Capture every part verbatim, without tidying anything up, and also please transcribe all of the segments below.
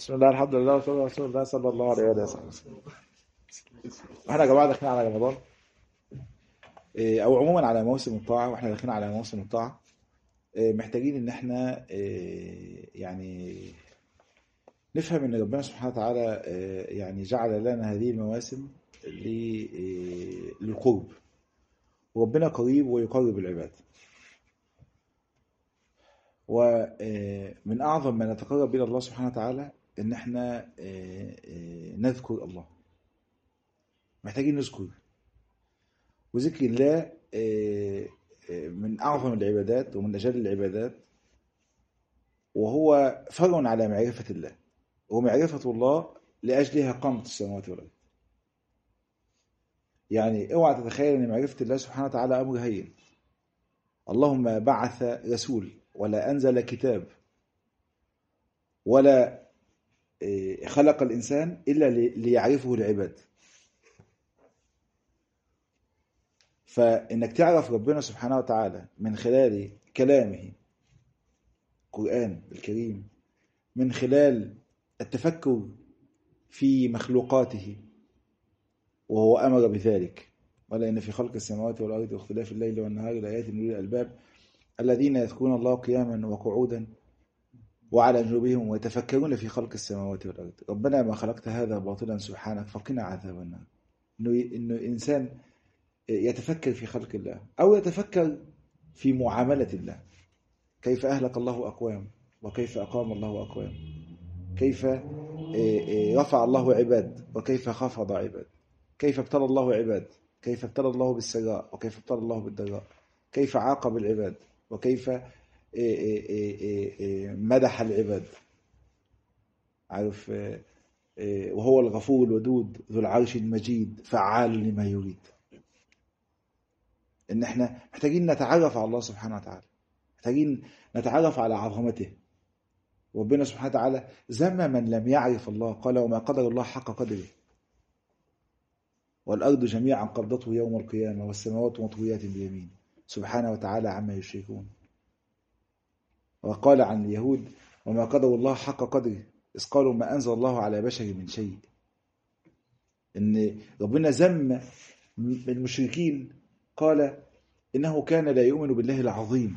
بسم الله الحمد لله والصلاة والسلام على رسول الله صلى الله عليه وسلم. احنا يا جماعة داخلين على رمضان، إيه، او عموما على موسم الطاعة، واحنا داخلين على موسم الطاعة. إيه، محتاجين ان احنا إيه، يعني نفهم ان ربنا سبحانه وتعالى إيه، يعني جعل لنا هذه المواسم ل- إيه، للقرب، وربنا قريب ويقرب العباد. ومن اعظم ما نتقرب الى الله سبحانه وتعالى ان احنا إيه، إيه، نذكر الله. محتاجين نذكر، وذكر الله آه، آه، من أعظم العبادات ومن أجل العبادات، وهو فرع على معرفة الله، ومعرفة الله لأجلها قامت السماوات والأرض. يعني اوعى تتخيل أن معرفة الله سبحانه وتعالى أمر هين. اللهم بعث رسول ولا أنزل كتاب ولا آه، خلق الإنسان إلا ليعرفه العباد. فإنك تعرف ربنا سبحانه وتعالى من خلال كلامه القرآن الكريم، من خلال التفكر في مخلوقاته، وهو أمر بذلك: ولا إن في خلق السماوات والأرض واختلاف الليل والنهار لآيات لأولي الألباب الذين يذكرون الله قياما وقعودا وعلى جنوبهم ويتفكرون في خلق السماوات والأرض ربنا ما خلقت هذا باطلا سبحانك فقنا عذاب النار. إنه إنه إنسان يتفكر في خلق الله، أو يتفكر في معاملة الله، كيف أهلك الله أقوام وكيف أقام الله أقوام، كيف رفع الله عباد وكيف خفض عباد، كيف ابتلى الله عباد، كيف ابتلى الله بالسراء وكيف ابتلى الله بالضراء، كيف عاقب العباد وكيف مدح العباد. عارف، وهو الغفور الودود ذو العرش المجيد فعال لما يريد. ان احنا محتاجين نتعرف على الله سبحانه وتعالى، محتاجين نتعرف على عظمته. ربنا سبحانه وتعالى ذم من لم يعرف الله، قال: وما قدر الله حق قدره والأرض جميعا قبضته يوم القيامة والسماوات مطويات بيمين سبحانه وتعالى عما يشركون. وقال عن اليهود: وما قدر الله حق قدره إذ قالوا ما أنزل الله على بشر من شيء. إن ربنا ذم المشركين، قال إنه كان لا يؤمن بالله العظيم،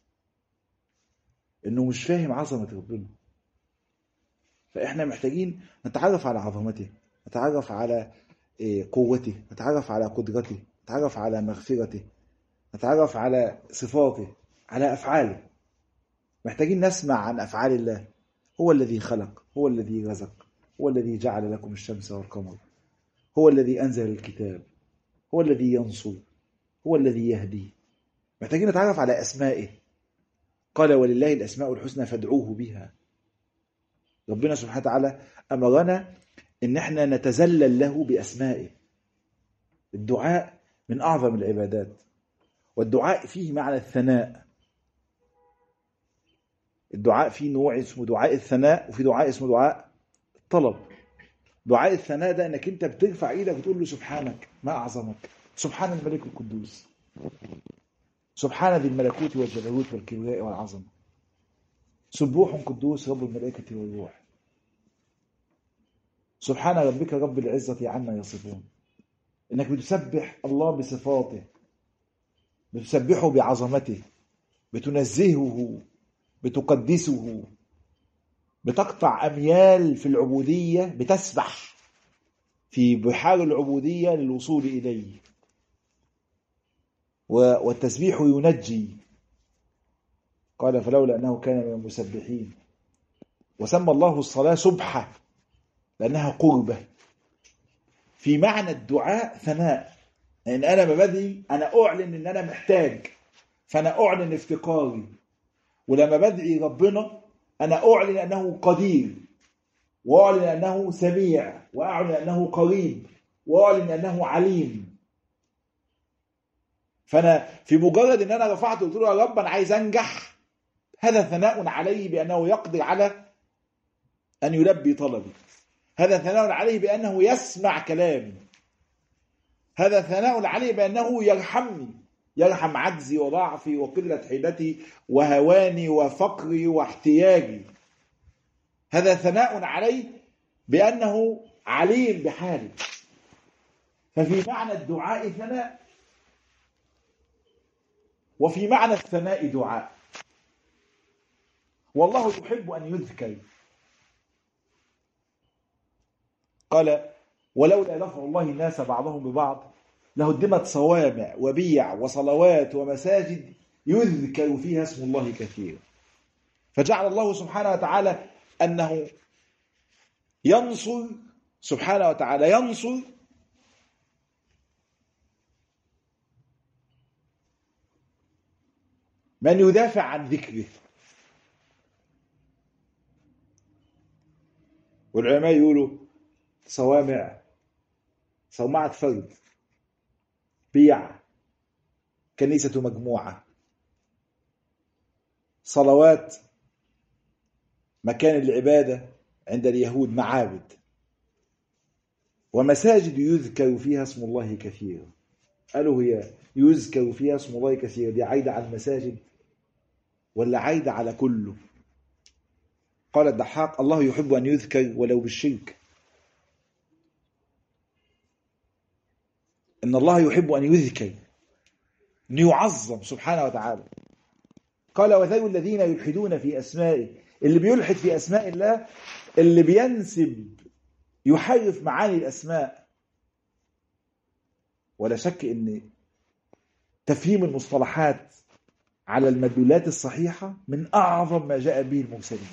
إنه مش فاهم عظمة ربنا. فإحنا محتاجين نتعرف على عظمته، نتعرف على قوته، نتعرف على قدرته، نتعرف على مغفرته، نتعرف على صفاته، على أفعاله. محتاجين نسمع عن أفعال الله. هو الذي خلق، هو الذي رزق، هو الذي جعل لكم الشمس والقمر، هو الذي أنزل الكتاب، هو الذي ينصر، هو الذي يهدي. محتاجين نتعرف على أسمائه. قال: ولله الأسماء الحسنى فادعوه بها. ربنا سبحانه وتعالى أمرنا إن احنا نتذلل له بأسمائه. الدعاء من أعظم العبادات، والدعاء فيه معنى الثناء. الدعاء فيه نوع اسمه دعاء الثناء، وفي دعاء اسمه دعاء الطلب. دعاء الثناء ده انك انت بترفع ايدك وتقول له: سبحانك ما اعظمك، سبحان الملك القدوس، سبحان ذي الملكوت والجبروت والكبرياء والعظمه، سبوح قدوس رب الملائكه والروح، سبحان ربك رب العزه عما يصفون. انك بتسبح الله بصفاته، بتسبحه بعظمته، بتنزهه، بتقدسه، بتقطع أميال في العبودية، بتسبح في بحار العبودية للوصول إليه. والتسبيح ينجي. قال: فلولا أنه كان من المسبحين. وسمى الله الصلاة سبحة لأنها قربة. في معنى الدعاء ثناء، لأن أنا ببدي أنا أعلن أن أنا محتاج، فأنا أعلن افتقاري. ولما بدعي ربنا أنا أعلن أنه قدير، وأعلن أنه سميع، وأعلن أنه قريب، وأعلن أنه عليم. فأنا في مجرد أن أنا رفعت وقلت له: يا رب أنا عايز أنجح، هذا ثناء عليه بأنه يقدر على أن يلبي طلبي. هذا ثناء عليه بأنه يسمع كلامي. هذا ثناء عليه بأنه يرحمني، يرحم عجزي وضعفي وقلة حيلتي وهواني وفقري واحتياجي. هذا ثناء عليه بأنه عليم بحاله. ففي معنى الدعاء ثناء، وفي معنى الثناء دعاء. والله يحب أن يذكر. قال ولولا دفع الله الناس بعضهم ببعض لهدمت صوامع وبيع وصلوات ومساجد يذكر فيها اسم الله كثيرا. فجعل الله سبحانه وتعالى أنه ينصر، سبحانه وتعالى ينصر من يدافع عن ذكره. والعلماء يقولوا صوامع، صومعة فرد، بيع، كنيسة مجموعة، صلوات، مكان العبادة عند اليهود معابد، ومساجد يذكر فيها اسم الله كثيرا. قالوا هي يذكر فيها اسم الله كثيرا دي عايدة على المساجد ولا عايدة على كله؟ قال الضحاك الله يحب أن يذكر ولو بالشرك. إن الله يحب أن يذكر، أن يعظم سبحانه وتعالى. قال وذروا الذين يلحدون في أسمائه، اللي بيلحد في أسماء الله، اللي بينسب يحرف معاني الأسماء. ولا شك أن تفهيم المصطلحات على المدلولات الصحيحة من أعظم ما جاء به المرسلين،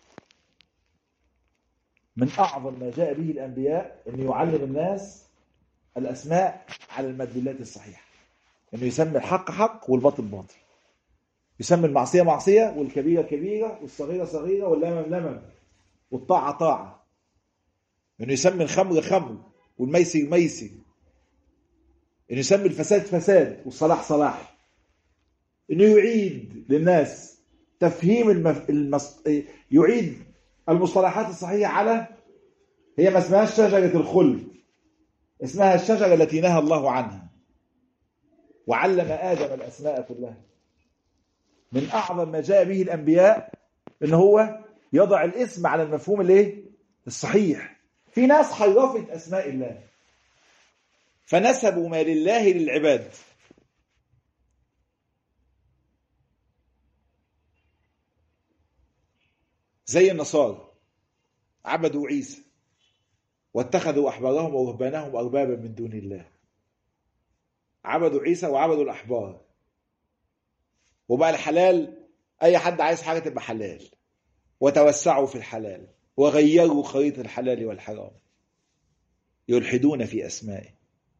من أعظم ما جاء به الأنبياء، أن يعلم الناس الأسماء على المدلولات الصحيحة، أنه يسمي الحق حق والباطل باطل، يسمي المعصية معصية والكبيرة كبيرة والصغيرة صغيرة واللمم لمم والطاعة طاعة، أنه يسمي الخمر خمر والميسر ميسر، أنه يسمي الفساد فساد والصلاح صلاح، أنه يعيد للناس تفهيم المف... المص... يعيد المصطلحات الصحيحة على هي ما اسمهاش شجرة الخلد، اسمها الشجرة التي نهى الله عنها، وعلم آدم الأسماء كلها. من أعظم ما جاء به الأنبياء إن هو يضع الاسم على المفهوم الايه الصحيح. في ناس حرفت أسماء الله فنسبوا ما لله للعباد، زي النصارى عبدوا عيسى واتخذوا أحبارهم ورهبانهم أربابا من دون الله. عبدوا عيسى وعبدوا الأحبار، وبقى الحلال أي حد عايز حاجة تبقى حلال، وتوسعوا في الحلال وغيروا خريطة الحلال والحرام، يلحدون في أسمائه.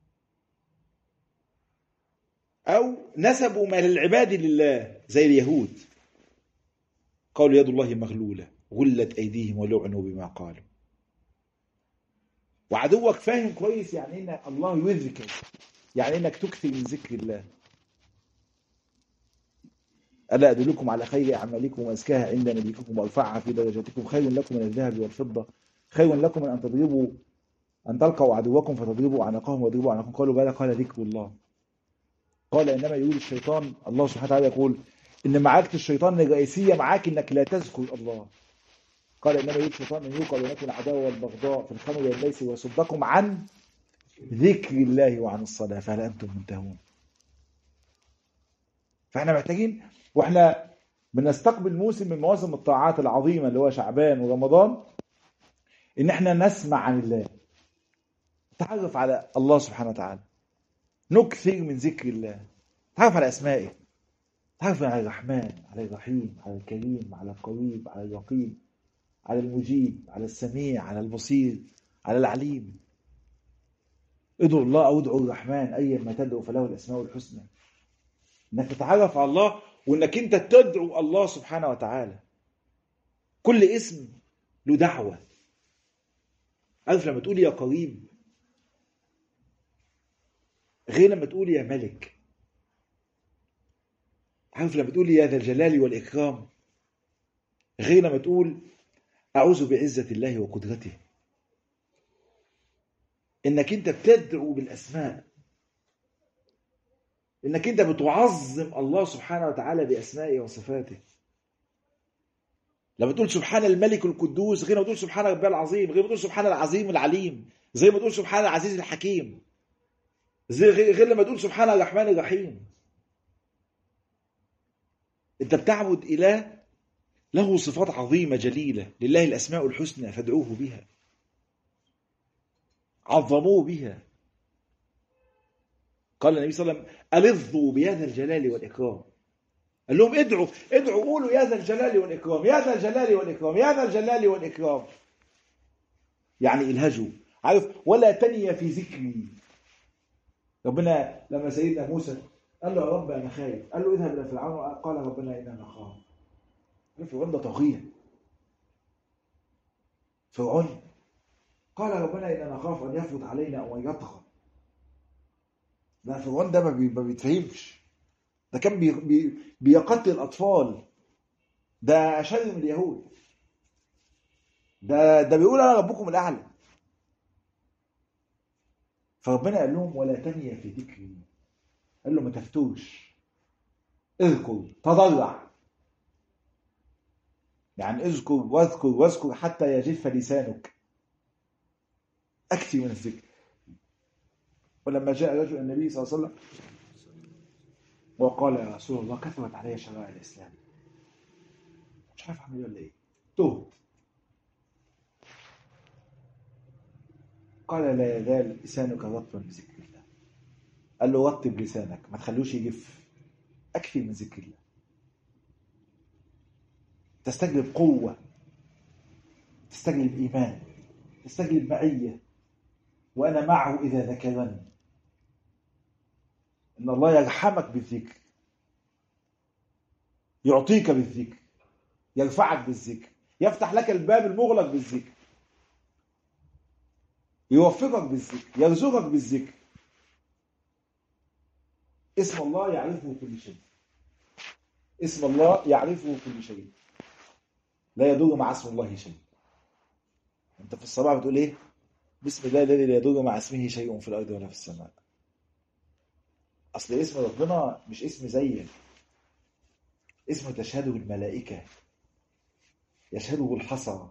أو نسبوا ما للعباد لله زي اليهود، قالوا يد الله مغلولة غلت أيديهم ولعنوا بما قالوا. وعدوك فاهم كويس يعني إن الله يذكر، يعني إنك تكثر من ذكر الله. ألا أدلكم على خير أعمالكم وأزكاها عند نبيكم وأرفعها في درجاتكم، خير لكم من الذهب والفضة، خير لكم من أن تضربوا أن تلقوا عدوكم فتضربوا أعناقهم ويضربوا أعناقكم. قالوا بلى، قال ذكر الله. قال إنما يقول الشيطان، الله سبحانه وتعالى يقول إن معركة الشيطان الرئيسية معاك إنك لا تذكر الله. قال إنما يقول الشيطان أن يوقع بينكم العداوة والبغضاء في الخمر والميسر ويصدكم عن ذكر الله وعن الصلاة فهل أنتم منتهون. فإحنا محتاجين وإحنا بنستقبل موسم من مواسم الطاعات العظيمة اللي هو شعبان ورمضان، إن إحنا نسمع عن الله، نتعرف على الله سبحانه وتعالى، نكثر من ذكر الله، نتعرف على أسمائه، نتعرف على الرحمن، على الرحيم، على الكريم، على القريب، على الرقيب، على المجيب، على السميع، على البصير، على العليم. ادعوا الله أو ادعوا الرحمن أيما تدعوا فله الأسماء الحسنى. إنك تتعرف على الله وإنك أنت تدعو الله سبحانه وتعالى. كل اسم له دعوة. عارف لما تقول يا قريب غير لما تقول يا ملك. عارف لما تقول يا ذا الجلال والإكرام غير لما تقول أعوذ بعزة الله وقدرته. إنك أنت بتدعو بالأسماء، إنك أنت بتعظم الله سبحانه وتعالى بأسمائه وصفاته. لما تقول سبحان الملك القدوس غير ما تقول سبحان ربي العظيم، غير ما تقول سبحان العظيم العليم، زي ما تقول سبحان العزيز الحكيم، زي غير لما تقول سبحان الرحمن الرحيم. انت بتعبد اله له صفات عظيمة جليلة، لله الأسماء الحسنى فادعوه بها، عظموه بها. قال النبي صلى الله عليه وسلم ألظوا بيا ذا الجلال والإكرام. قال لهم ادعوا ادعوا قولوا يا ذا الجلال والإكرام، يا ذا الجلال والإكرام، يا ذا الجلال والإكرام. يعني الهجوا، عارف، ولا تني في ذكري. ربنا لما سيدنا موسى قال له يا رب أنا خايف، قال له اذهب إلى فرعون، قال ربنا إننا نخاف. فرعون ده طغية، فرعون قال ربنا إننا نخاف أن يفرط علينا أو أن يطغى. لا، فرعون ده ما بيتفهمش، ده كان بي بي بيقتل الأطفال، ده أشد من اليهود، ده ده بيقول أنا ربكم الأعلى. فربنا قال لهم ولا تنيا في ذكري، قال له ما تفتوش، اذكر تضرع، يعني اذكر واذكر واذكر حتى يجف لسانك، أكثر من الذكر. ولما جاء رجل النبي صلى الله عليه وسلم وقال يا رسول الله كثرت علي شرائع الإسلام، مش عارف أعمل ولا إيه، تهت. قال لا يزال لسانك رطبا بذكر الله. قال له رطب لسانك، ما تخلوش يجف، أكثر من ذكر الله. تستجلب قوة، تستجلب إيمان، تستجلب معية. وأنا معه إذا ذكرني. إن الله يرحمك بالذكر، يعطيك بالذكر، يرفعك بالذكر، يفتح لك الباب المغلق بالذكر، يوفقك بالذكر، يرزقك بالذكر. اسم الله يعرفه كل شيء، اسم الله يعرفه كل شيء، لا يضر مع اسم الله شيء. انت في الصباح بتقول ايه؟ بسم الله الذي لا يضر مع اسمه شيء في الارض ولا في السماء. اصل اسم ربنا مش اسم زيك، اسم تشهده الملائكة، يشهده الحصى،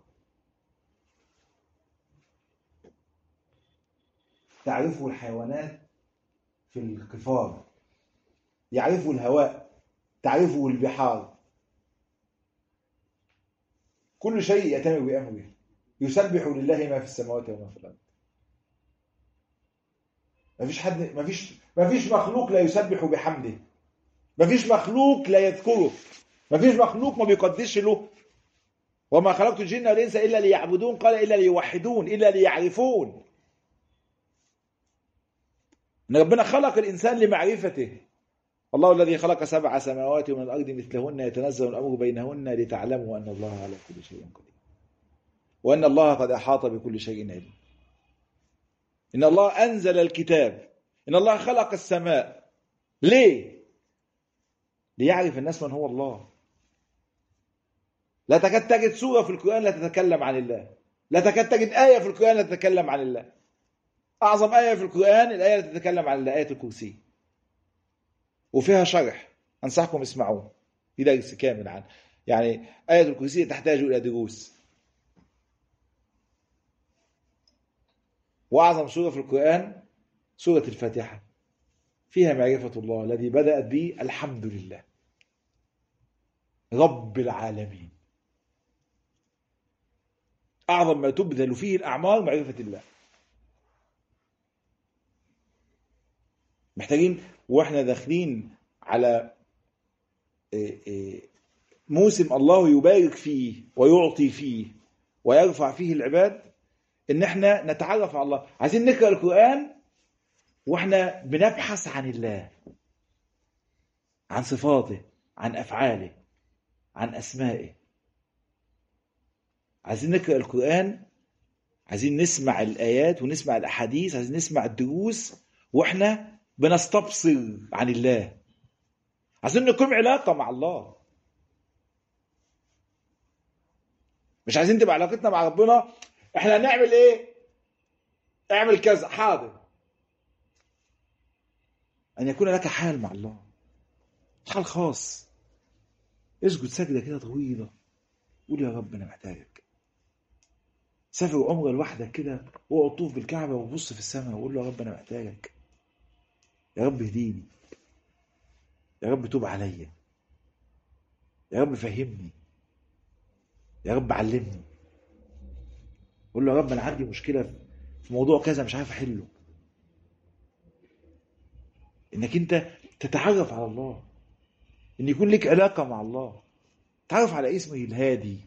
تعرفه الحيوانات في القفار، يعرفه الهواء، تعرفه البحار، كل شيء يأتمر بأمره، يسبح لله ما في السماوات وما في الأرض. ما فيش حد، ما فيش ما فيش مخلوق لا يسبح بحمده، ما فيش مخلوق لا يذكره، ما فيش مخلوق ما بيقدسش له. وما خلقت الجن والإنس إلا ليعبدون، قال إلا ليوحدون، إلا ليعرفون. إن ربنا خلق الإنسان لمعرفته. الله الذي خلق سبع سماوات ومن الأرض مثلهن يتنزل الأمر بينهن لتعلموا أن الله على كل شيء قدير وأن الله قد أحاط بكل شيء علما. إن الله أنزل الكتاب، إن الله خلق السماء. ليه؟ ليعرف الناس من هو الله. لا تكاد تجد سورة في القرآن لا تتكلم عن الله، لا تكاد تجد آية في القرآن لا تتكلم عن الله. أعظم آية في القرآن الآية التي تتكلم عن الله، آية الكرسي، وفيها شرح، أنصحكم اسمعوه، في درس كامل عن يعني آية الكرسي تحتاج إلى دروس. وأعظم سورة في القرآن سورة الفاتحة، فيها معرفة الله الذي بدأت به الحمد لله رب العالمين. أعظم ما تبذل فيه الأعمال معرفة الله. محتاجين وإحنا داخلين على موسم الله يبارك فيه ويعطي فيه ويرفع فيه العباد، إن إحنا نتعرف على الله. عايزين نقرأ القرآن وإحنا بنبحث عن الله، عن صفاته، عن أفعاله، عن أسمائه. عايزين نقرأ القرآن، عايزين نسمع الآيات ونسمع الأحاديث، عايزين نسمع الدروس وإحنا بنستبصر عن الله. عايزين نقيم علاقة مع الله، مش عايزين تبقى علاقتنا مع ربنا إحنا هنعمل إيه؟ اعمل كذا، حاضر. أن يكون لك حال مع الله، حال خاص. اسجد سجدة كده طويلة، قول يا رب انا محتاجك. سافر عمره لوحدك كده واقعد طوف بالكعبه وبص في السماء وقول له يا رب انا محتاجك، يا رب اهديني، يا رب توب عليا، يا رب فهمني، يا رب علمني. قول له يا رب انا عندي مشكله في موضوع كذا مش عارف احله. انك انت تتعرف على الله، ان يكون لك علاقه مع الله، تعرف على اسمه الهادي،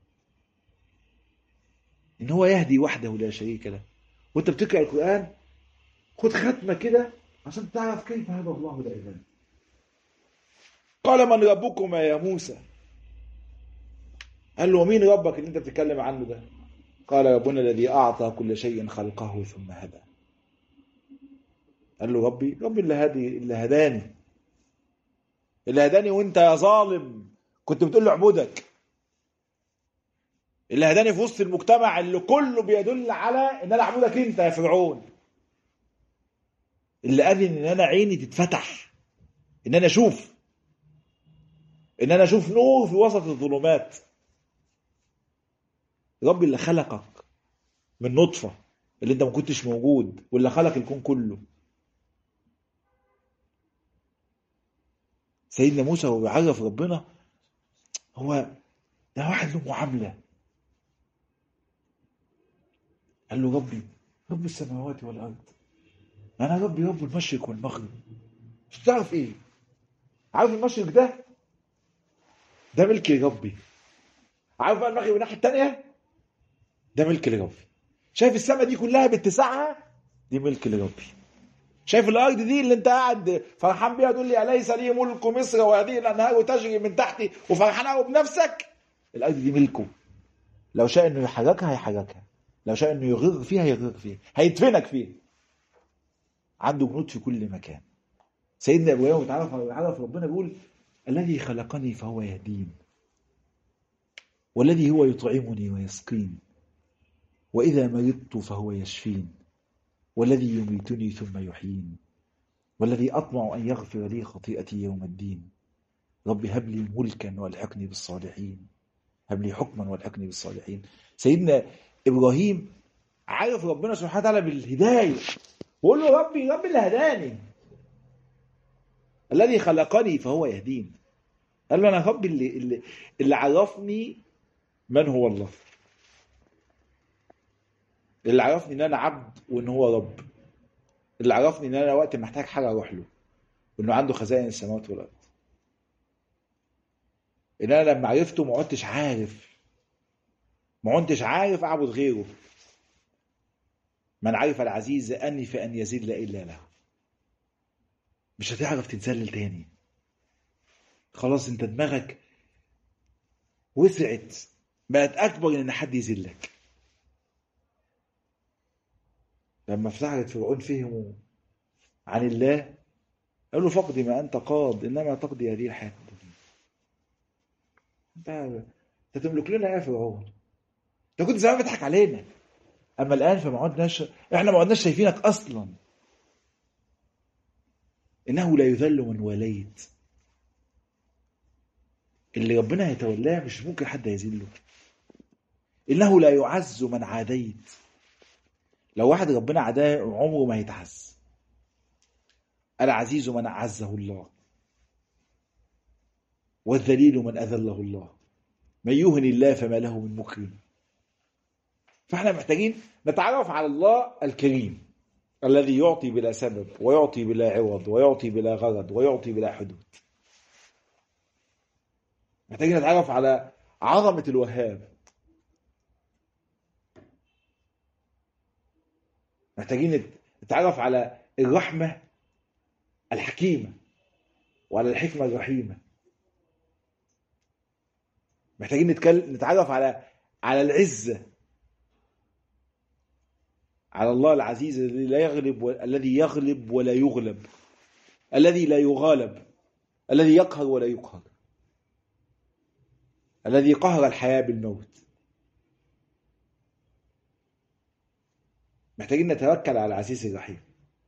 ان هو يهدي وحده لا شريك له. وانت بتقرا القران خد ختمه كده عشان تعرف كيف هدى الله العباد. قال من ربكما يا موسى؟ قال له ومين ربك اللي انت بتتكلم عنه ده؟ قال ربنا الذي اعطى كل شيء خلقه ثم هدى. قال له ربي ربي اللي هدي اللي هداني اللي هداني وانت يا ظالم كنت بتقول له اعبدك، اللي هداني في وسط المجتمع اللي كله بيدل على ان انا اعبدك انت يا فرعون، اللي قال ان انا عيني تتفتح، ان انا اشوف ان انا اشوف نور في وسط الظلمات. ربي اللي خلقك من نطفة اللي انت ما كنتش موجود، واللي خلق الكون كله. سيدنا موسى وهو بيعرف ربنا هو ده واحد له معاملة. قال له ربي رب السماوات والارض، انا ربي رب المشرق والمغرب. مش تعرف ايه؟ عارف المشرق ده ده ملك لربي، عارف بقى المغرب الناحيه الثانيه ده ملك لربي. شايف السماء دي كلها باتساعها دي ملك لربي. شايف الارض دي اللي انت قاعد فرحان بيها تقول لي اليس لي ملك مصر وهذه الانهار تجري من تحتي وفرحان قوي بنفسك؟ الارض دي ملكه، لو شاء انه يحركها هيحركها، لو شاء انه يغرق فيها هيغرق فيها، هيدفنك فيها. عنده جنود في كل مكان. سيدنا ابراهيم بيتعرف على ربنا بيقول الذي خلقني فهو يهدين، والذي هو يطعمني ويسقين، واذا مرضت فهو يشفين، والذي يميتني ثم يحيين، والذي اطمع ان يغفر لي خطيئتي يوم الدين. رب هب لي ملكا والحقني بالصالحين، هب لي حكما والحقني بالصالحين. سيدنا ابراهيم عرف ربنا سبحانه وتعالى بالهدايه، وقول له ربي ربي اللي هداني، الذي خلقني فهو يهدين. قال له انا ربي اللي اللي, اللي عرفني من هو الله، اللي عرفني ان انا عبد وان هو رب، اللي عرفني ان انا وقت محتاج حاجه اروح له، وانه عنده خزائن السماوات والارض. ان انا لما عرفته ما عدتش عارف ما عدتش عارف اعبد غيره. من عرف العزيز اني فان يذل الا له. مش هتعرف تتذلل تاني، خلاص انت دماغك وسعت، بقت اكبر ان حد يذلك. لما في سحرة فرعون فهموا عن الله قالوا فقد ما انت قاض انما تقضي هذه الحياه الدنيا. انت انت تملك لنا يا فرعون، انت كنت زمان بتضحك علينا، اما الان فما عدناش احنا ما عدناش شايفينك اصلا. انه لا يذل من وليت، اللي ربنا هيتولاه مش ممكن حد يذله. انه لا يعز من عاديت، لو واحد ربنا عداه عمره ما هيتعز. العزيز من اعزه الله، والذليل من اذله الله، من يهن الله فما له من مكرم. فاحنا محتاجين نتعرف على الله الكريم الذي يعطي بلا سبب ويعطي بلا عوض ويعطي بلا غرض ويعطي بلا حدود. محتاجين نتعرف على عظمة الوهاب، محتاجين نتعرف على الرحمة الحكيمة وعلى الحكمة الرحيمة. محتاجين نتكلم نتعرف على على العزة، على الله العزيز الذي لا يغلب و... الذي يغلب ولا يغلب، الذي لا يغالب، الذي يقهر ولا يقهر، الذي قهر الحياة بالموت. محتاجين نتوكل على العزيز الرحيم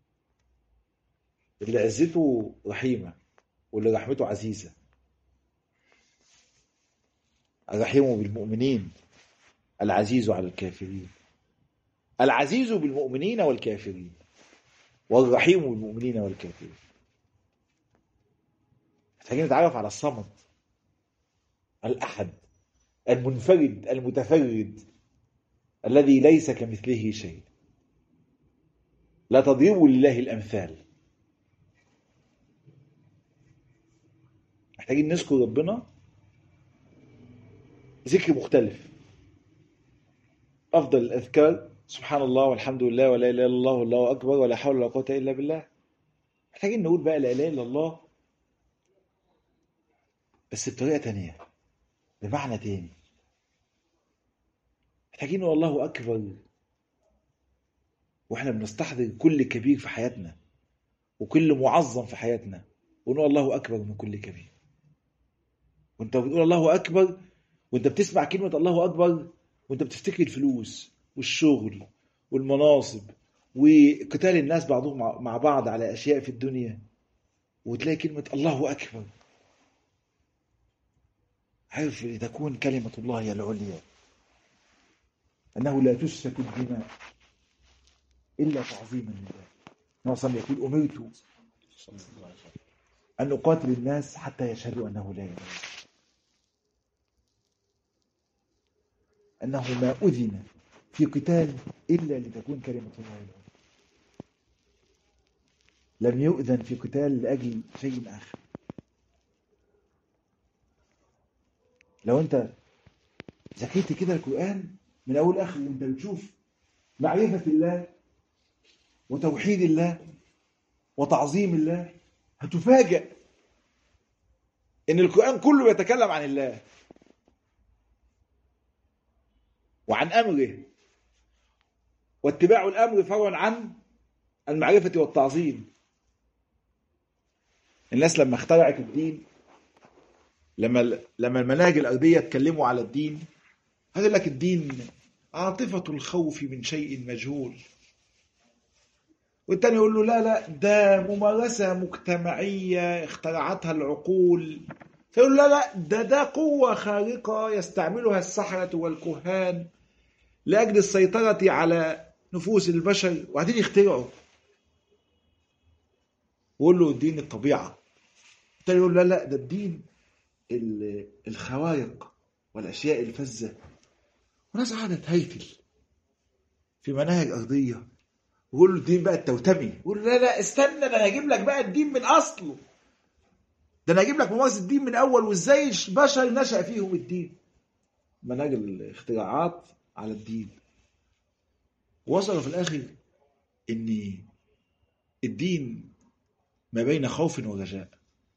اللي عزته رحيمة واللي رحمته عزيزة. الرحيم بالمؤمنين العزيز على الكافرين. العزيز بالمؤمنين والكافرين، والرحيم بالمؤمنين والكافرين. محتاجين نتعرف على الصمد الأحد المنفرد المتفرد الذي ليس كمثله شيء. لا تضربوا لله الأمثال. محتاجين نذكر ربنا ذكر مختلف. أفضل الأذكار سبحان الله والحمد لله ولا إله إلا الله والله أكبر ولا حول ولا قوة إلا بالله. محتاجين نقول بقى لا إله إلا الله بس بطريقة تانية، بمعنى تاني. محتاجين نقول الله أكبر وإحنا بنستحضر كل كبير في حياتنا وكل معظم في حياتنا، ونقول الله أكبر من كل كبير. وانت بتقول الله أكبر وانت بتسمع كلمة الله أكبر وانت بتفتكر الفلوس والشغل والمناصب وقتال الناس بعضهم مع بعض على أشياء في الدنيا، وتلاقي كلمة الله أكبر. عارف لتكون كلمة الله هي العليا، أنه لا تسفك الدماء إلا تعظيما لله. نوصل يقول أمرت أن أقاتل الناس حتى يشهدوا أنه لا إله إلا الله، أنه ما أذن في قتال إلا لتكون كلمة الله العليا. لم يؤذن في قتال لأجل شيء آخر. لو أنت ذكيت كده القرآن من أول آخر وأنت بتشوف معرفة الله وتوحيد الله وتعظيم الله، هتفاجأ إن القرآن كله يتكلم عن الله وعن أمره، واتباع الأمر فرع عن المعرفة والتعظيم. الناس لما اخترعت الدين، لما لما المناهج الأرضية اتكلموا على الدين، قال لك الدين عاطفة الخوف من شيء مجهول. والتاني يقول له لا لا ده ممارسة مجتمعية اخترعتها العقول. فيقول لا لا ده ده قوة خارقة يستعملها السحرة والكهان لأجل السيطرة على نفوس البشر، وبعدين يخترعوا. ويقول له الدين الطبيعة. التاني يقول لا لا ده الدين الخوارق والأشياء الفزة. وناس قاعدة تهيتل في مناهج أرضية، ويقول له الدين بقى التوتمي. يقول لا لا استنى، ده انا هجيب لك بقى الدين من اصله، ده انا هجيب لك ممارسه الدين من اول وازاي البشر نشأ فيهم الدين. مناهج الاختراعات على الدين. وصلوا في الاخر ان الدين ما بين خوف ورجاء.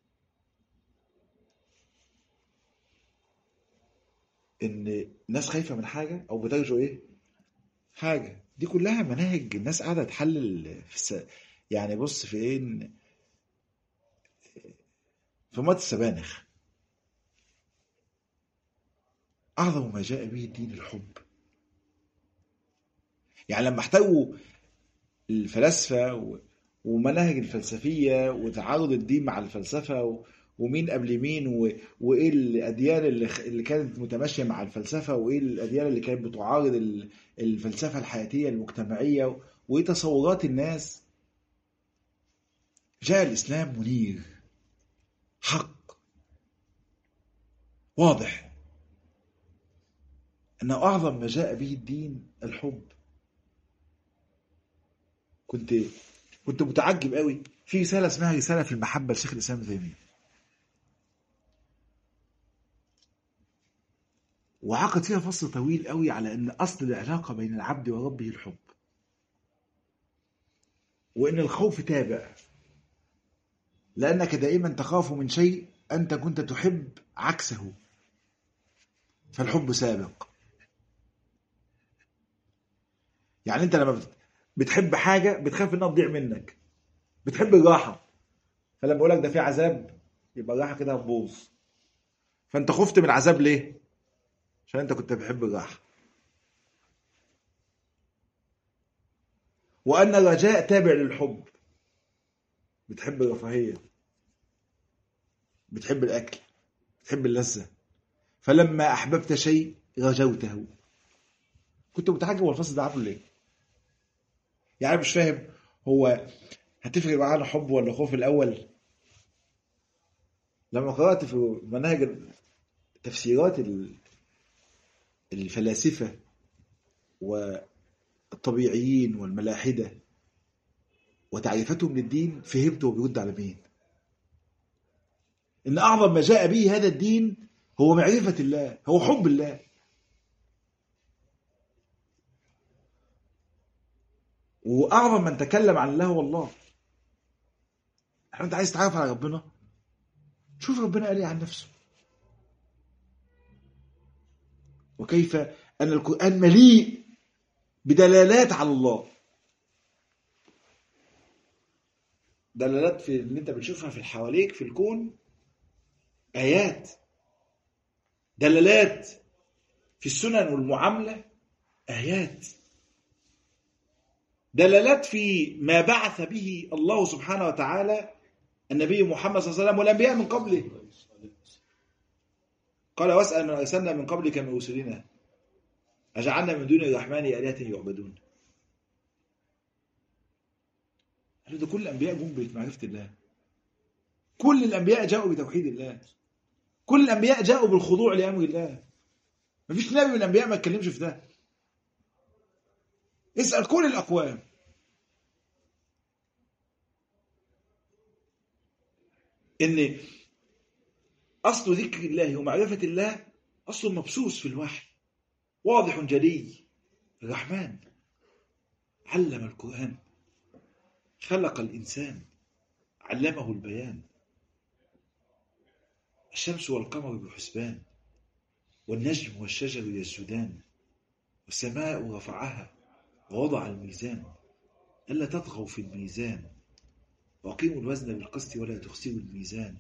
ان الناس خايفه من حاجه او بترجو ايه حاجه. دي كلها مناهج الناس قاعده تحلل في الس... يعني بص في ايه، في مات السبانخ. اعظم ما جاء به الدين الحب. يعني لما احتووا الفلاسفه ومناهج الفلسفيه وتعارض الدين مع الفلسفه ومين قبل مين وايه الاديان اللي كانت متماشيه مع الفلسفه وايه الاديان اللي كانت بتعارض الفلسفه الحياتيه المجتمعيه وايه تصورات الناس، جاء الاسلام منير حق واضح انه اعظم ما جاء به الدين الحب. كنت كنت متعجب قوي في رساله اسمها رساله في المحبه لشيخ الاسلام ابن تيميه، وعقد فيها فصل طويل قوي على ان اصل العلاقه بين العبد وربه الحب، وان الخوف تابع، لانك دائما تخاف من شيء انت كنت تحب عكسه، فالحب سابق. يعني انت لما بتحب حاجه بتخاف انها تضيع منك، بتحب الراحه، فلما بقول لك ده في عذاب يبقى الراحه كده هتبوظ، فانت خفت من العذاب ليه؟ عشان انت كنت بتحب الراحه. وان الرجاء تابع للحب، بتحب الرفاهيه، بتحب الاكل، بتحب اللذه، فلما أحببت شيء رجوته. كنت متعجب هو الفصل ده عامله ليه؟ يعني مش فاهم هو هتفرق معانا حب ولا خوف الأول؟ لما قرأت في مناهج تفسيرات الفلاسفة والطبيعيين والملاحدة وتعريفتهم للدين، فهمت هو بيرد على مين. إن أعظم ما جاء به هذا الدين هو معرفة الله، هو حب الله. وأعظم من تكلم عن الله هو الله. أنت عايز تعرف على ربنا، شوف ربنا قال ايه عن نفسه، وكيف أن القرآن مليء بدلالات على الله. دلالات في اللي انت بتشوفها في حواليك في الكون، آيات. دلالات في السنن والمعاملة، آيات. دلالات في ما بعث به الله سبحانه وتعالى النبي محمد صلى الله عليه وسلم والأنبياء من قبله. قال واسأل من أرسلنا من قبلك من رسلنا أجعلنا من دون الرحمن آلهة يعبدون. ده كل الأنبياء جم بمعرفة الله، كل الأنبياء جاءوا بتوحيد الله، كل الأنبياء جاءوا بالخضوع لأمر الله. مفيش نبي من الأنبياء ما اتكلمش في ده. اسأل كل الأقوام. إن أصل ذكر الله ومعرفة الله أصل مبسوس في الوحي، واضح جلي. الرحمن علم القرآن، خلق الإنسان، علمه البيان. الشمس والقمر بحسبان، والنجم والشجر يسجدان، والسماء رفعها ووضع الميزان ألا تطغوا في الميزان وأقيموا الوزن بالقسط ولا تخسروا الميزان.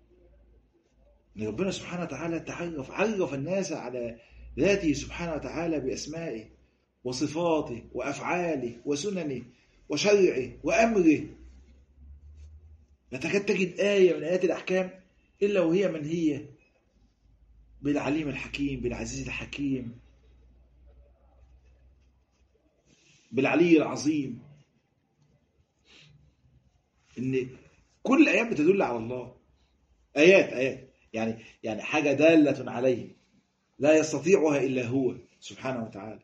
إن ربنا سبحانه وتعالى تعرف عرف الناس على ذاته سبحانه وتعالى بأسمائه وصفاته وأفعاله وسننه وشرعه وأمره. لا تكاد تجد آية من آيات الأحكام إلا وهي منهية بالعليم الحكيم، بالعزيز الحكيم، بالعلي العظيم. إن كل الآيات بتدل على الله. آيات آيات يعني يعني حاجة دالة عليه لا يستطيعها إلا هو سبحانه وتعالى.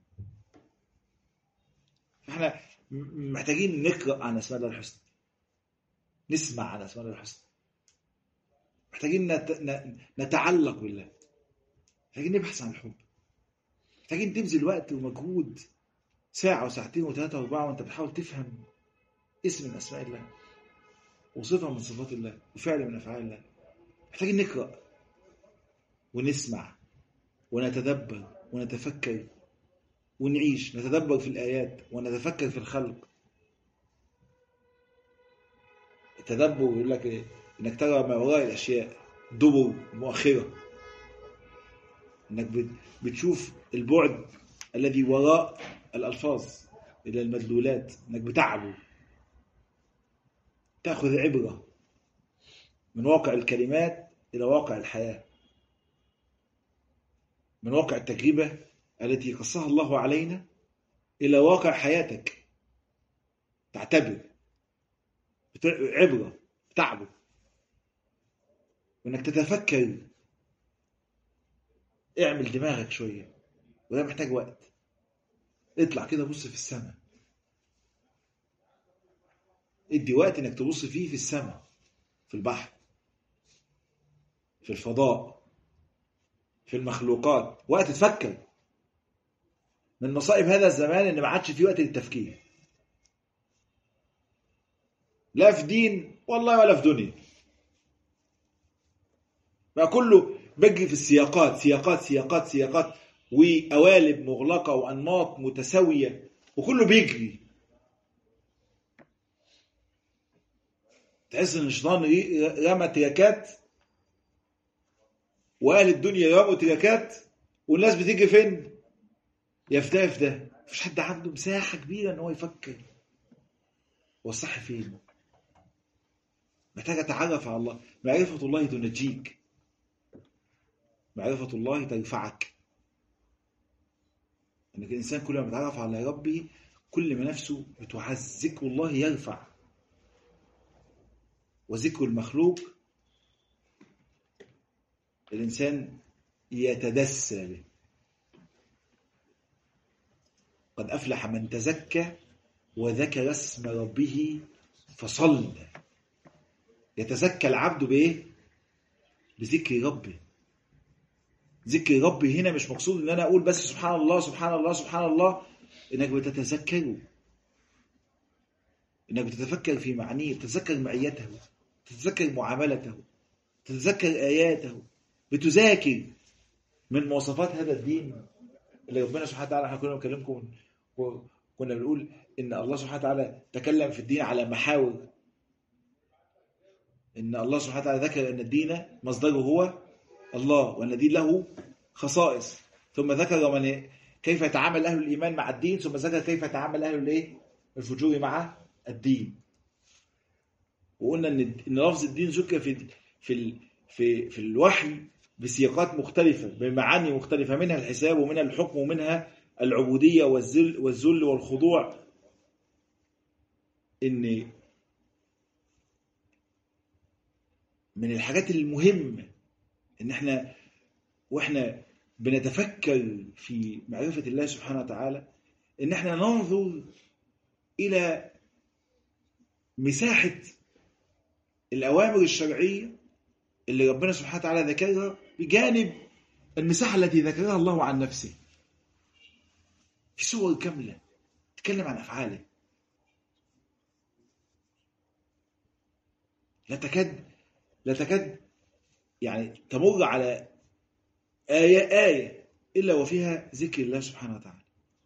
فإحنا محتاجين نقرأ عن أسماء الله الحسنى، نسمع عن أسماء الله الحسنى، محتاجين نتعلق بالله، محتاجين نبحث عن الحب، محتاجين تبذل وقت ومجهود ساعة وساعتين وثلاثة وأربعة وأنت بتحاول تفهم اسم من أسماء الله وصفة من صفات الله وفعل من أفعال الله. محتاجين نقرأ ونسمع ونتدبر ونتفكر ونعيش، نتدبر في الآيات ونتفكر في الخلق. التدبر يقول لك إيه؟ إنك ترى ما وراء الأشياء، دبر مؤخرة، إنك بتشوف البعد الذي وراء الألفاظ إلى المدلولات، إنك بتعبر تأخذ عبرة من واقع الكلمات إلى واقع الحياة، من واقع التجربة التي قصها الله علينا إلى واقع حياتك، تعتبر عبرة، تعبر، وإنك تتفكر. اعمل دماغك شوية، وده محتاج وقت. اطلع كده بص في السماء، ادي وقت انك تبص فيه في السماء، في البحر، في الفضاء، في المخلوقات، وقت تفكر. من مصائب هذا الزمان ان ما عادش فيه وقت للتفكير، لا في دين والله ولا في دنيا، بقى كله بيجري في السياقات سياقات سياقات سياقات وقوالب مغلقة وأنماط متساوية، وكله بيجري. تحس ان الشيطان رمى تركات واهل الدنيا رموا تركات، والناس بتيجي فين؟ يفتح في ده. مفيش حد عنده مساحة كبيرة ان هو يفكر والصح فين. محتاج اتعرف على الله. معرفة الله تنجيك، معرفة الله ترفعك، انك الانسان كل ما بيتعرف على ربه كل ما نفسه بتعز. ذكر الله يرفع، وذكر المخلوق الانسان يتدسى به. قد افلح من تزكى وذكر اسم ربه فصلى. يتزكى العبد بايه؟ بذكر ربه. ذكر ربي هنا مش مقصود ان انا اقول بس سبحان الله سبحان الله سبحان الله، انك بتتذكره، انك بتتفكر في معانيه، تتذكر معيته، تتذكر معاملته، تتذكر اياته، بتذاكر من مواصفات هذا الدين اللي ربنا سبحانه وتعالى. احنا كنا بنكلمكم وكنا بنقول ان الله سبحانه وتعالى تكلم في الدين على محاور، ان الله سبحانه وتعالى ذكر ان الدين مصدره هو الله، وان الدين له خصائص، ثم ذكر من كيف يتعامل اهل الايمان مع الدين، ثم ذكر كيف يتعامل اهل الايه الفجور مع الدين. وقلنا ان ان لفظ الدين ذكر في في في في الوحي بسياقات مختلفه بمعاني مختلفه، منها الحساب ومنها الحكم ومنها العبوديه والذل والذل والخضوع. ان من الحاجات المهمه ان احنا واحنا بنتفكر في معرفة الله سبحانه وتعالى ان احنا ننظر الى مساحة الاوامر الشرعية اللي ربنا سبحانه وتعالى ذكرها بجانب المساحة التي ذكرها الله عن نفسه في سور كاملة تتكلم عن افعاله. لا تكاد لا تكاد يعني تمر على آية آية إلا وفيها ذكر الله سبحانه وتعالى.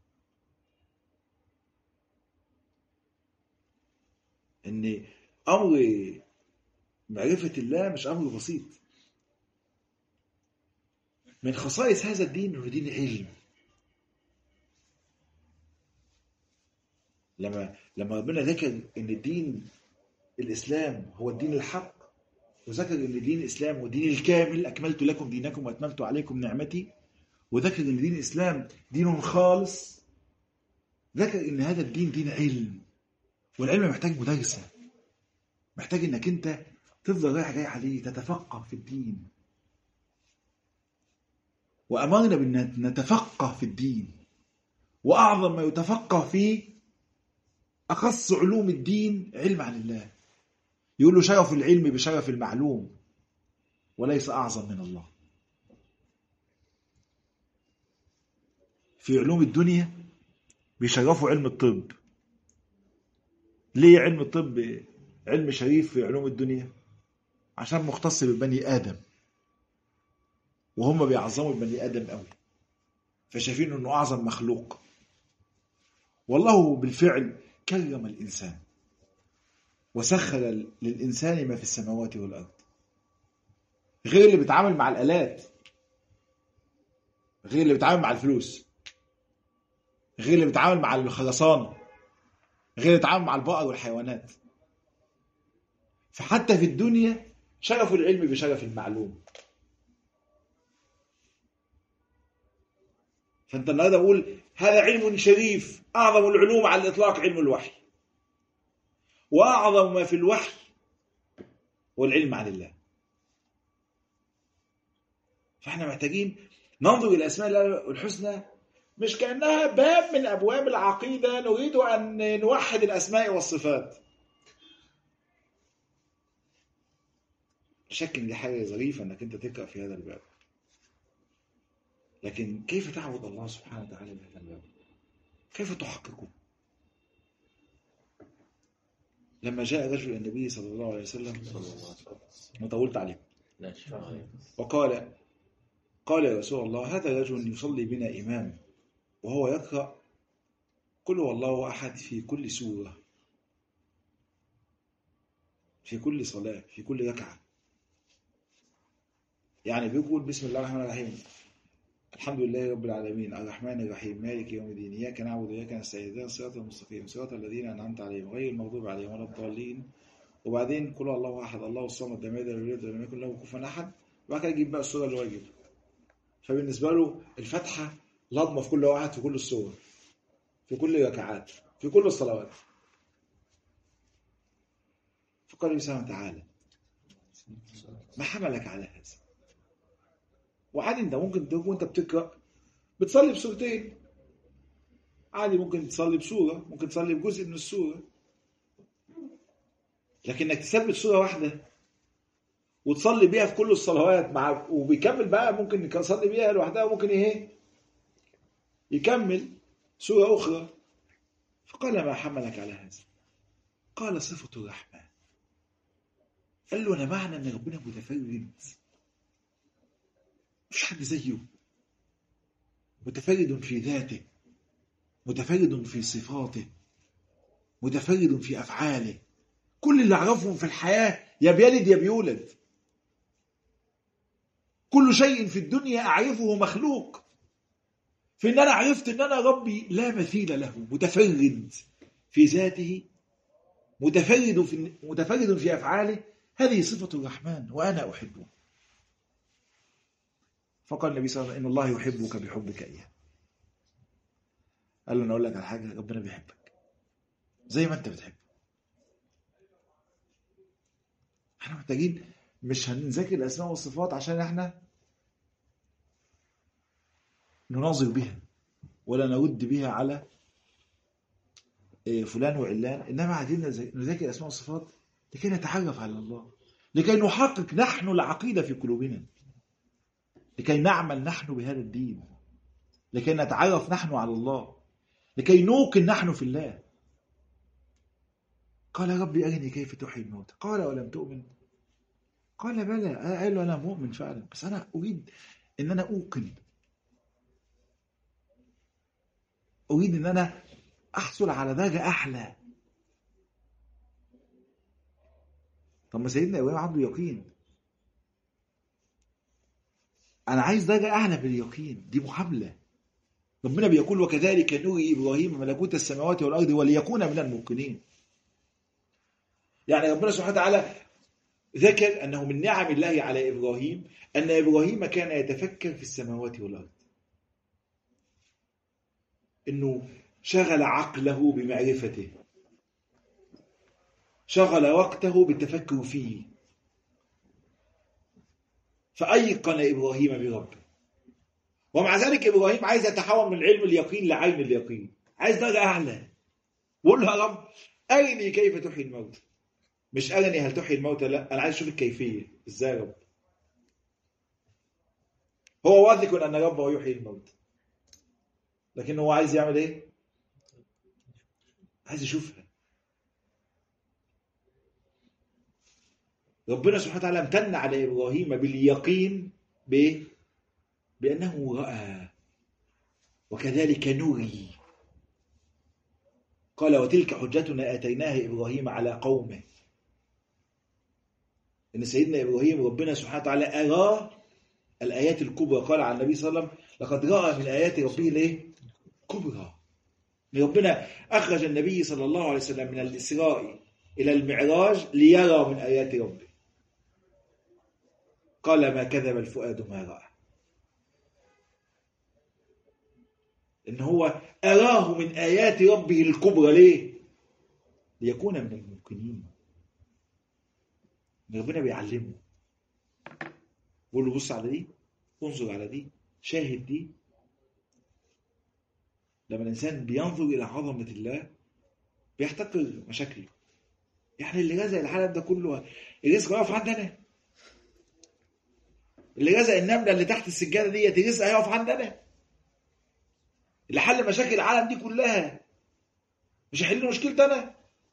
إن أمر معرفة الله مش أمر بسيط. من خصائص هذا الدين هو دين علم. لما لما ربنا ذكر إن الدين الإسلام هو الدين الحق، وذكر ان دين الاسلام هو الدين الكامل، اكملت لكم دينكم واتممت عليكم نعمتي، وذكر ان دين الاسلام دين خالص، ذكر ان هذا الدين دين علم، والعلم محتاج مدرسه، محتاج انك انت تفضل رايح جاي عليه تتفقه في الدين. وامرنا بان نتفقه في الدين، واعظم ما يتفقه فيه اخص علوم الدين علم عن الله. يقول له شرف العلم بشرف المعلوم، وليس أعظم من الله. في علوم الدنيا بيشرفوا علم الطب. ليه علم الطب علم شريف في علوم الدنيا؟ عشان مختص بالبني آدم، وهم بيعظموا البني آدم قوي، فشايفين أنه أعظم مخلوق. والله بالفعل كرم الإنسان وسخر للإنسان ما في السماوات والأرض، غير اللي بيتعامل مع الآلات، غير اللي بيتعامل مع الفلوس، غير اللي بيتعامل مع الخرسانة، غير اللي بيتعامل مع البقر والحيوانات. فحتى في الدنيا شرف العلم بشرف المعلوم. فأنت النهارده أقول هذا علم شريف، أعظم العلوم على الإطلاق علم الوحي، وأعظم ما في الوحي والعلم عن الله. فاحنا محتاجين ننظر إلى أسماء الله الحسنى مش كأنها باب من أبواب العقيدة نريد أن نوحد الأسماء والصفات. شك دي حاجة ظريفة أنك أنت تقرأ في هذا الباب، لكن كيف تعبد الله سبحانه وتعالى بهذا الباب؟ كيف تحققه؟ لما جاء رجل النبي صلى الله عليه وسلم، وطولت عليه، وقال قال يا رسول الله هذا رجل يصلي بنا إمام وهو يقرأ قل هو الله أحد في كل سورة، في كل صلاة، في كل ركعة. يعني بيقول بسم الله الرحمن الرحيم الحمد لله رب العالمين الرحمن الرحيم مالك يوم الدين إياك نعبد وإياك نستعين اهدنا الصراط المستقيم صراط الذين أنعمت عليهم غير المغضوب عليهم ولا الضالين. وبعدين قل هو الله أحد الله الصمد لم يلد ولم يولد ولم يكن له كفوا أحد. وبعد كده يجيب بقى السورة اللي هو يجيبها. فبالنسبة له الفتحة لضمة في كل واحد، في كل الصور، في كل الركعات، في كل الصلوات. فقال النبي صلى الله عليه وسلم تعالى ما حملك على هذا؟ وعادي انت ممكن تكون وانت بتقرأ بتصلي بسورتين عادي، ممكن تصلي بسورة، ممكن تصلي بجزء من السورة، لكن انك تثبت سورة واحدة وتصلي بيها في كل الصلوات مع وبيكمل بقى، ممكن يصلي بيها لوحدها وممكن ايه يكمل سورة أخرى. فقال ما حملك على هذا؟ قال صفة الرحمن. قال له أنا معنى أن ربنا متفرد، مش حد زيه، متفرد في ذاته، متفرد في صفاته، متفرد في أفعاله. كل اللي أعرفهم في الحياة يا بيلد يا بيولد، كل شيء في الدنيا أعرفه مخلوق، في أن أنا عرفت أن أنا ربي لا مثيل له، متفرد في ذاته، متفرد في, متفرد في أفعاله. هذه صفة الرحمن وأنا أحبه. فقال النبي صلى الله عليه وسلم إن الله يحبك بحبك إياه. قال له أنا أقول لك على حاجة، ربنا بيحبك زي ما أنت بتحب. احنا محتاجين مش هنذاكر الأسماء والصفات عشان احنا نناظر بها ولا نرد بها على فلان وعلان، إنما عايزين نذاكر الأسماء والصفات لكي نتعرف على الله، لكي نحقق نحن العقيدة في قلوبنا، لكي نعمل نحن بهذا الدين، لكي نتعرف نحن على الله، لكي نوقن نحن في الله. قال ربي أرني كيف تحيي الموتى. قال ولم تؤمن؟ قال بلى. قال له أنا مؤمن فعلا، بس أنا أريد أن أنا أوقن، أريد أن أنا أحصل على درجة أحلى. طب ما سيدنا إبراهيم عنده يقين، أنا عايز درجة أعلى باليقين. دي محابلة. ربنا بيقول وكذلك نري إبراهيم ملكوت السماوات والأرض وليكون من الموقنين. يعني ربنا سبحانه وتعالى ذكر أنه من نعم الله على إبراهيم أن إبراهيم كان يتفكر في السماوات والأرض، أنه شغل عقله بمعرفته، شغل وقته بالتفكر فيه، فأيقن إبراهيم بربه. ومع ذلك إبراهيم عايز يتحول من علم اليقين لعين اليقين، عايز درجة أعلى. بقول له يا رب أرني كيف تحيي الموت، مش أرني هل تحيي الموت، لا أنا عايز أشوف الكيفية إزاي يا رب. هو واثق أن ربه يحيي الموت، لكن هو عايز يعمل إيه؟ عايز يشوفها. ربنا سبحانه وتعالى امتن على إبراهيم باليقين بإيه؟ بأنه رأى. وكذلك نري. قال وتلك حجتنا آتيناها إبراهيم على قومه. إن سيدنا إبراهيم ربنا سبحانه وتعالى أراه الآيات الكبرى. قال عن النبي صلى الله عليه وسلم لقد رأى من آيات ربه ليه؟ كبرى. ربنا أخرج النبي صلى الله عليه وسلم من الإسراء إلى المعراج ليرى من آيات ربه. قال ما كذب الفؤاد ما رأى. إن هو أراه من آيات ربه الكبرى. ليه؟ ليكون من الممكنين. ربنا بيعلمه، بقول له بص على دي، انظر على دي، شاهد دي. لما الإنسان بينظر إلى عظمة الله بيحتقر مشاكله. يعني اللي رزق العالم ده كله الرزق يقف عندنا؟ اللي رزق النملة اللي تحت السجادة دي الرزق هيقف عندنا؟ اللي حل مشاكل العالم دي كلها مش هيحل مشكلتي أنا؟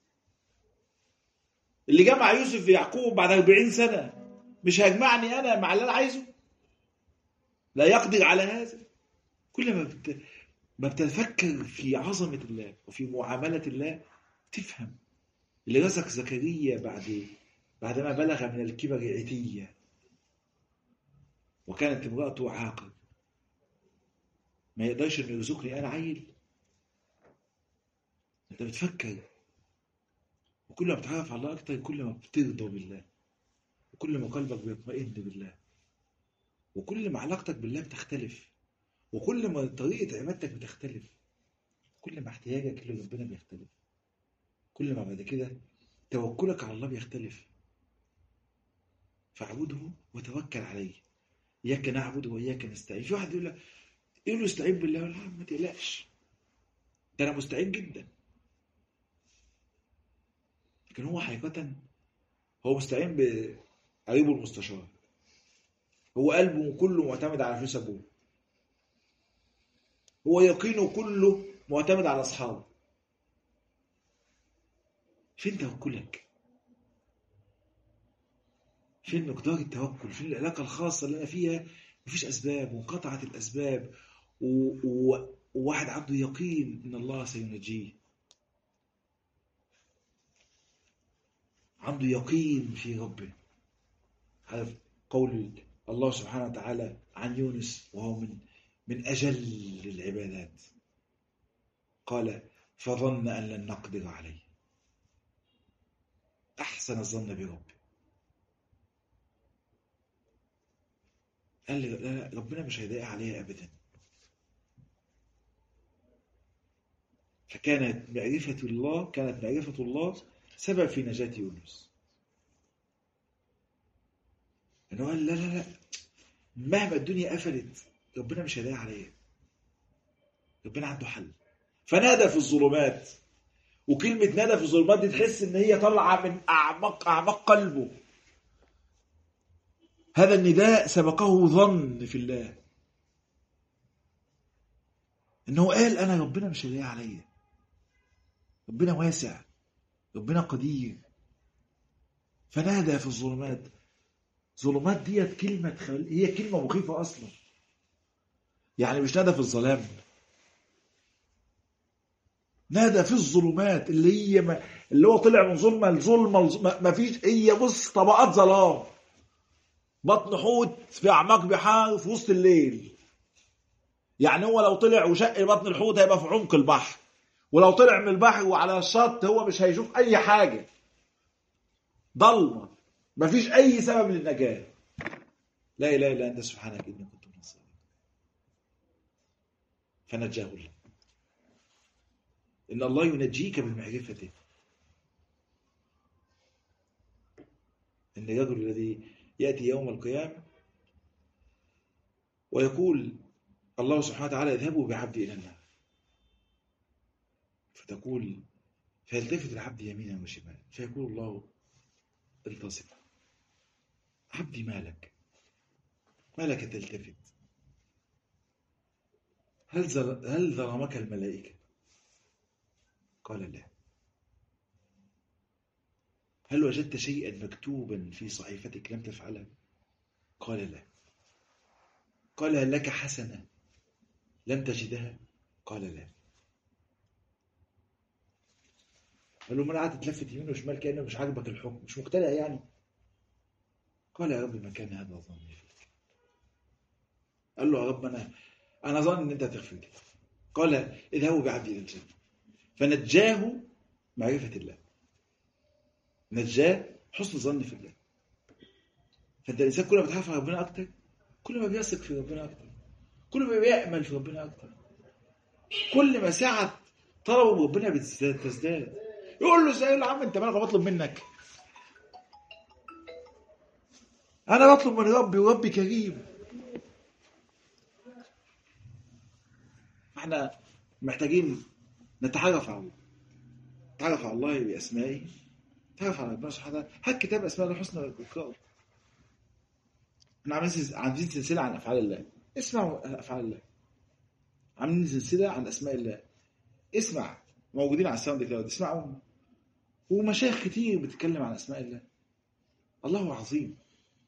اللي جمع يوسف ويعقوب بعد أربعين سنة مش هيجمعني أنا مع اللي أنا عايزه؟ لا يقدر على هذا. كل ما بت... ما بتفكر في عظمة الله وفي معاملة الله تفهم. اللي رزق زكريا بعد بعدما بلغ من الكبر عتية وكانت امرأته عاقر، ما يقدرش انه يرزقني انا عيل؟ انت بتفكر. وكل ما بتعرف على الله اكتر كل ما بترضى بالله، وكل ما قلبك بيطمئن بالله. وكل ما علاقتك بالله بتختلف، وكل ما طريقة عبادتك بتختلف، كل ما احتياجك لربنا بيختلف، كل ما بعد كده توكلك على الله بيختلف. فاعبده وتوكل عليه، إياك نعبد وإياك نستعين. في واحد يقول لك يقول له استعين بالله، ولا ما تقلقش ده أنا مستعين جدا، لكن هو حقيقة هو مستعين بقريبه المستشار، هو قلبه كله معتمد على فلوس أبوه، هو يقينه كله معتمد على أصحابه. فين توكلك؟ فين مقدار التوكل؟ فين العلاقة الخاصة اللي أنا فيها مفيش أسباب وانقطعت الأسباب وواحد عنده يقين إن الله سينجيه، عنده يقين في ربه. عارف قول الله سبحانه وتعالى عن يونس وهو من من أجل العبادات، قال فظن أن لن نقدر عليه، أحسن الظن بربه. قال لي لا ربنا مش هيضايق عليها أبدا. فكانت معرفة الله كانت معرفة الله سبب في نجاة يونس. أنه قال لا لا لا مهما الدنيا قفلت ربنا مش هيضايق عليها، ربنا عنده حل. فنادى في الظلمات، وكلمة نادى في الظلمات دي تحس ان هي طالعة من اعماق اعماق قلبه. هذا النداء سبقه ظن في الله، انه قال انا ربنا مش هيضايق عليا، ربنا واسع، ربنا قدير. فنادى في الظلمات. ظلمات ديت كلمة خل... هي كلمة مخيفة اصلا، يعني مش نادى في الظلام، نادى في الظلمات اللي هي ما... اللي هو طلع من ظلمة لظلمة ما... ما فيش، هي بص طبقات ظلام، بطن حوت في اعماق بحار في وسط الليل. يعني هو لو طلع وشق بطن الحوت هيبقى في عمق البحر، ولو طلع من البحر وعلى الشط هو مش هيشوف اي حاجة، ضلمة، مفيش اي سبب للنجاة. لا اله الا انت سبحانك اني كنت من الظالمين. فنجاه الله. ان الله ينجيك بمعرفته. ان الرجل الذي ياتي يوم القيامة ويقول الله سبحانه وتعالى اذهبوا بعبدي الى النار، فتقول فيلتفت العبد يمينا وشمالا، فيقول الله التصق عبدي مالك مالك تلتفت؟ هل هل ظلمك الملائكة؟ قال لا. هل وجدت شيئا مكتوبا في صحيفتك لم تفعله؟ قال لا. قال هل لك حسنة لم تجدها؟ قال لا. قال له من قعدت تلفت يمين وشمال كأنه مش عاجبك الحكم، مش مقتنع يعني؟ قال يا رب ما كان هذا ظني فيك. قال له يا رب انا انا ظن ان انت هتغفر لي. قال اذهبوا بعبدي الى الجنة. فنجاه معرفة الله، نجاه حسن ظن في الله. فانت الانسان كل ما بتعرف ربنا اكتر كل ما بيثق في ربنا اكتر، كل ما بيأمل في ربنا اكتر، كل ما ساعة طلبه ربنا بتزداد. يقول له ازاي؟ يا عم انت مالك، بطلب منك، انا بطلب من ربي وربي كريم. احنا محتاجين نتعرف على الله، نتعرف على الله باسمائه، نتعرف على ربنا سبحانه وتعالى. هات كتاب اسماء الله الحسنى واقراه. احنا عاملين سلسله عن افعال الله، اسمعوا افعال الله. عاملين سلسله عن اسماء الله، اسمع، موجودين على الساوند كلاود، اسمعوا. ومشايخ كتير بتتكلم عن اسماء الله. الله عظيم،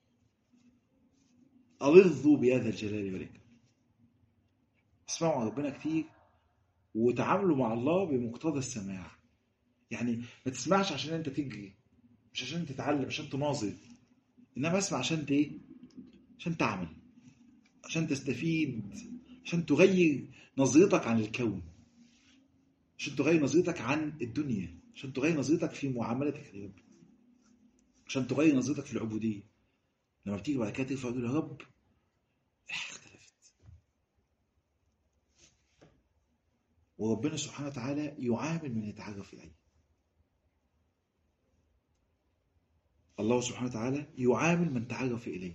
ألظوا بهذا الجلال والإكرام. اسمعوا ربنا كتير وتعاملوا مع الله بمقتضى السماع. يعني ما تسمعش عشان انت تجري، مش عشان تتعلم، عشان تناظر، انما اسمع عشان ايه؟ عشان تعمل، عشان تستفيد، عشان تغير نظرتك عن الكون، عشان تغير نظرتك عن الدنيا، عشان تغير نظرتك في معاملتك لرب، عشان تغير نظرتك في العبودية. لما بتيجي بعد كده تقول يا رب اختلفت. وربنا سبحانه وتعالى يعامل من يتعرف إليه. الله سبحانه وتعالى يعامل من تعرف إليه،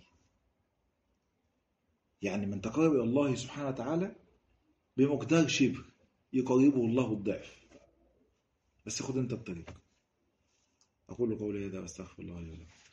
يعني من تقرب إلى الله سبحانه وتعالى بمقدار شبر يقربه الله الضعف. بس خد أنت الطريق. أقول قولي هذا وأستغفر الله لي ولكم.